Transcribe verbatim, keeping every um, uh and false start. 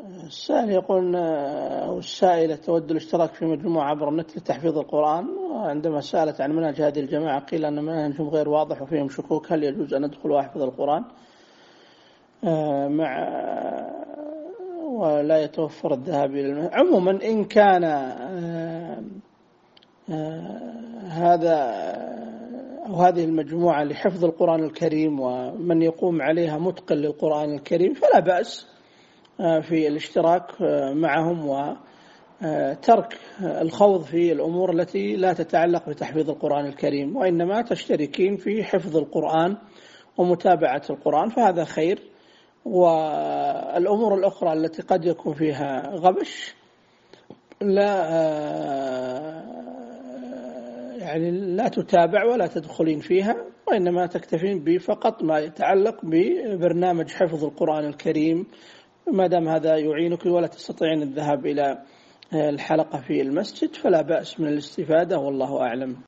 السائل يقول أو السائلة تود الاشتراك في مجموعة عبر النت لتحفيظ القرآن، وعندما سألت عن منهج هذه الجماعة قيل أن منهجهم غير واضح وفيهم شكوك، هل يجوز أن أدخل وأحفظ القرآن مع ولا يتوفر الذهاب إلى المسجد؟ عموما إن كان هذا أو هذه المجموعة لحفظ القرآن الكريم ومن يقوم عليها متقن للقرآن الكريم فلا بأس في الاشتراك معهم وترك الخوض في الأمور التي لا تتعلق بتحفيظ القرآن الكريم، وإنما تشتركين في حفظ القرآن ومتابعة القرآن، فهذا خير. والأمور الأخرى التي قد يكون فيها غبش لا يعني لا تتابع ولا تدخلين فيها، وإنما تكتفين بفقط ما يتعلق ببرنامج حفظ القرآن الكريم، ما دام هذا يعينك ولا تستطيعين الذهاب إلى الحلقة في المسجد فلا بأس من الاستفادة، والله أعلم.